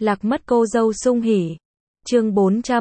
Lạc mất cô dâu sung hỉ. Chương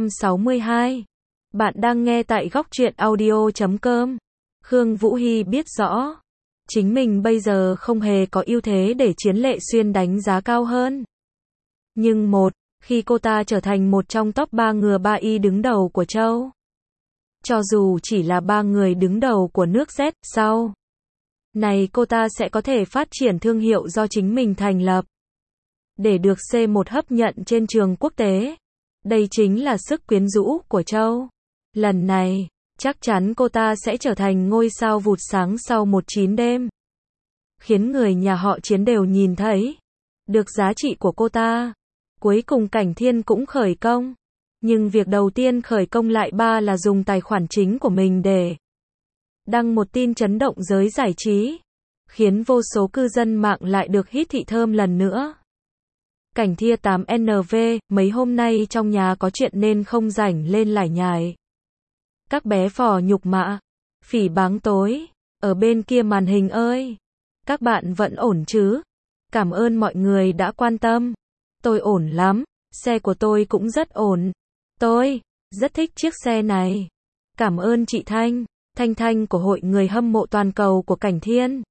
462. Bạn đang nghe tại góc truyện audio.com. Khương Vũ Hy biết rõ, chính mình bây giờ không hề có ưu thế để Chiến Lệ Xuyên đánh giá cao hơn. Nhưng khi cô ta trở thành một trong top 3 ngựa 3 y đứng đầu của châu, cho dù chỉ là 3 người đứng đầu của nước Z, sau này cô ta sẽ có thể phát triển thương hiệu do chính mình thành lập, để được C1 hấp nhận trên trường quốc tế. Đây chính là sức quyến rũ của châu. Lần này, chắc chắn cô ta sẽ trở thành ngôi sao vụt sáng sau 19 đêm. Khiến người nhà họ Chiến đều nhìn thấy được giá trị của cô ta. Cuối cùng Cảnh Thiên cũng khởi công. Nhưng việc đầu tiên khởi công lại là dùng tài khoản chính của mình để đăng một tin chấn động giới giải trí, khiến vô số cư dân mạng lại được hít thị thơm lần nữa. Cảnh Thia 8NV, mấy hôm nay trong nhà có chuyện nên không rảnh lên lải nhải. Các bé phò nhục mạ, phỉ báng tối, ở bên kia màn hình ơi. Các bạn vẫn ổn chứ? Cảm ơn mọi người đã quan tâm. Tôi ổn lắm, xe của tôi cũng rất ổn. Tôi rất thích chiếc xe này. Cảm ơn chị Thanh của Hội Người Hâm Mộ Toàn Cầu của Cảnh Thiên.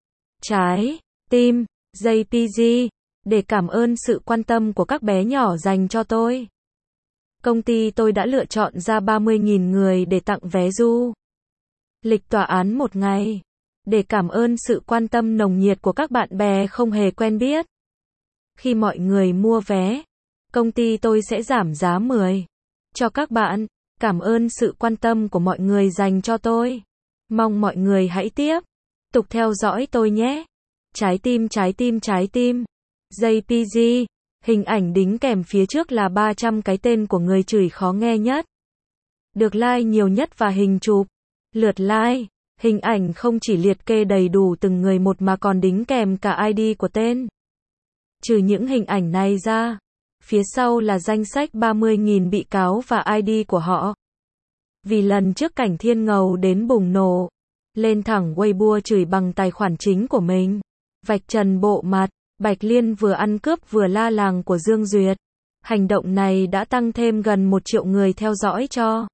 Trái tim, JPG, để cảm ơn sự quan tâm của các bé nhỏ dành cho tôi. Công ty tôi đã lựa chọn ra 30.000 người để tặng vé du lịch tòa án một ngày, để cảm ơn sự quan tâm nồng nhiệt của các bạn bè không hề quen biết. Khi mọi người mua vé, công ty tôi sẽ giảm giá 10 cho các bạn. Cảm ơn sự quan tâm của mọi người dành cho tôi. Mong mọi người hãy tiếp tục theo dõi tôi nhé. Trái tim. JPG, hình ảnh đính kèm phía trước là 300 cái tên của người chửi khó nghe nhất, được like nhiều nhất và hình chụp, lượt like, hình ảnh không chỉ liệt kê đầy đủ từng người một mà còn đính kèm cả ID của tên. Trừ những hình ảnh này ra, phía sau là danh sách 30.000 bị cáo và ID của họ. Vì lần trước Cảnh Thiên ngầu đến bùng nổ, lên thẳng Weibo chửi bằng tài khoản chính của mình, vạch trần bộ mặt Bạch Liên vừa ăn cướp vừa la làng của Dương Duyệt. Hành động này đã tăng thêm gần 1 triệu người theo dõi cho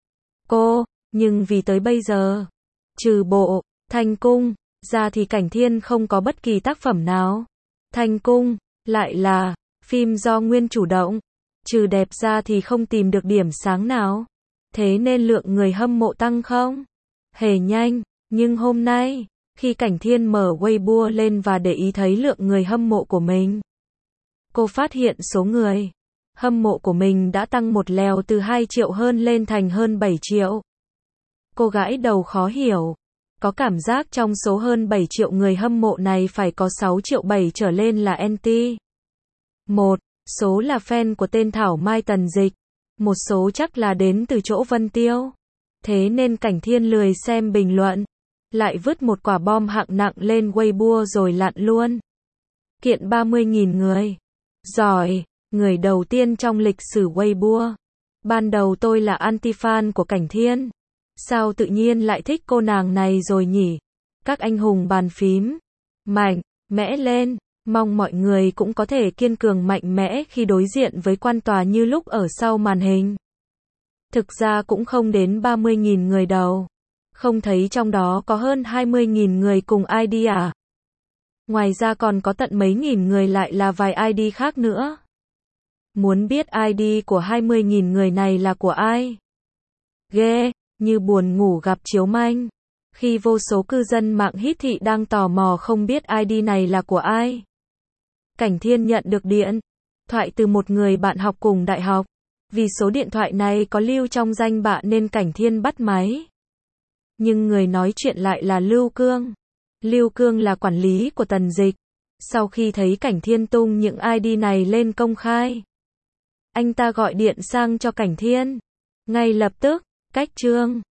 cô, nhưng vì tới bây giờ, trừ bộ Thanh Cung ra thì Cảnh Thiên không có bất kỳ tác phẩm nào. Thanh Cung lại là phim do Nguyên chủ động, trừ đẹp ra thì không tìm được điểm sáng nào. Thế nên lượng người hâm mộ tăng không hề nhanh, nhưng hôm nay, khi Cảnh Thiên mở Weibo lên và để ý thấy lượng người hâm mộ của mình, cô phát hiện số người hâm mộ của mình đã tăng một lèo từ 2 triệu hơn lên thành hơn 7 triệu. Cô gãi đầu khó hiểu, có cảm giác trong số hơn 7 triệu người hâm mộ này phải có 6 triệu 7 trở lên là anti. Một số là fan của tên Thảo Mai Tần Dịch, một số chắc là đến từ chỗ Vân Tiêu. Thế nên Cảnh Thiên lười xem bình luận, lại vứt một quả bom hạng nặng lên Weibo rồi lặn luôn. Kiện 30.000 người. Giỏi, người đầu tiên trong lịch sử Weibo. Ban đầu tôi là anti-fan của Cảnh Thiên. Sao tự nhiên lại thích cô nàng này rồi nhỉ? Các anh hùng bàn phím. Mạnh mẽ lên. Mong mọi người cũng có thể kiên cường mạnh mẽ khi đối diện với quan tòa như lúc ở sau màn hình. Thực ra cũng không đến 30.000 người đâu. Không thấy trong đó có hơn 20.000 người cùng ID à? Ngoài ra còn có tận mấy nghìn người lại là vài ID khác nữa. Muốn biết ID của 20.000 người này là của ai? Ghê, như buồn ngủ gặp chiếu manh. Khi vô số cư dân mạng hít thị đang tò mò không biết ID này là của ai. Cảnh Thiên nhận được điện thoại từ một người bạn học cùng đại học. Vì số điện thoại này có lưu trong danh bạ nên Cảnh Thiên bắt máy. Nhưng người nói chuyện lại là Lưu Cương. Lưu Cương là quản lý của Tần Dịch. Sau khi thấy Cảnh Thiên tung những ID này lên công khai, anh ta gọi điện sang cho Cảnh Thiên. Ngay lập tức, cách chương